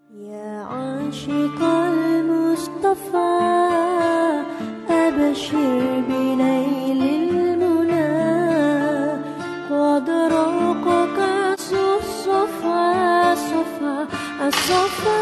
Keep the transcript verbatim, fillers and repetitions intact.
يا عاشق المصطفى أبشر بنيل المنى قد راق كأس الصفا صفا الصفا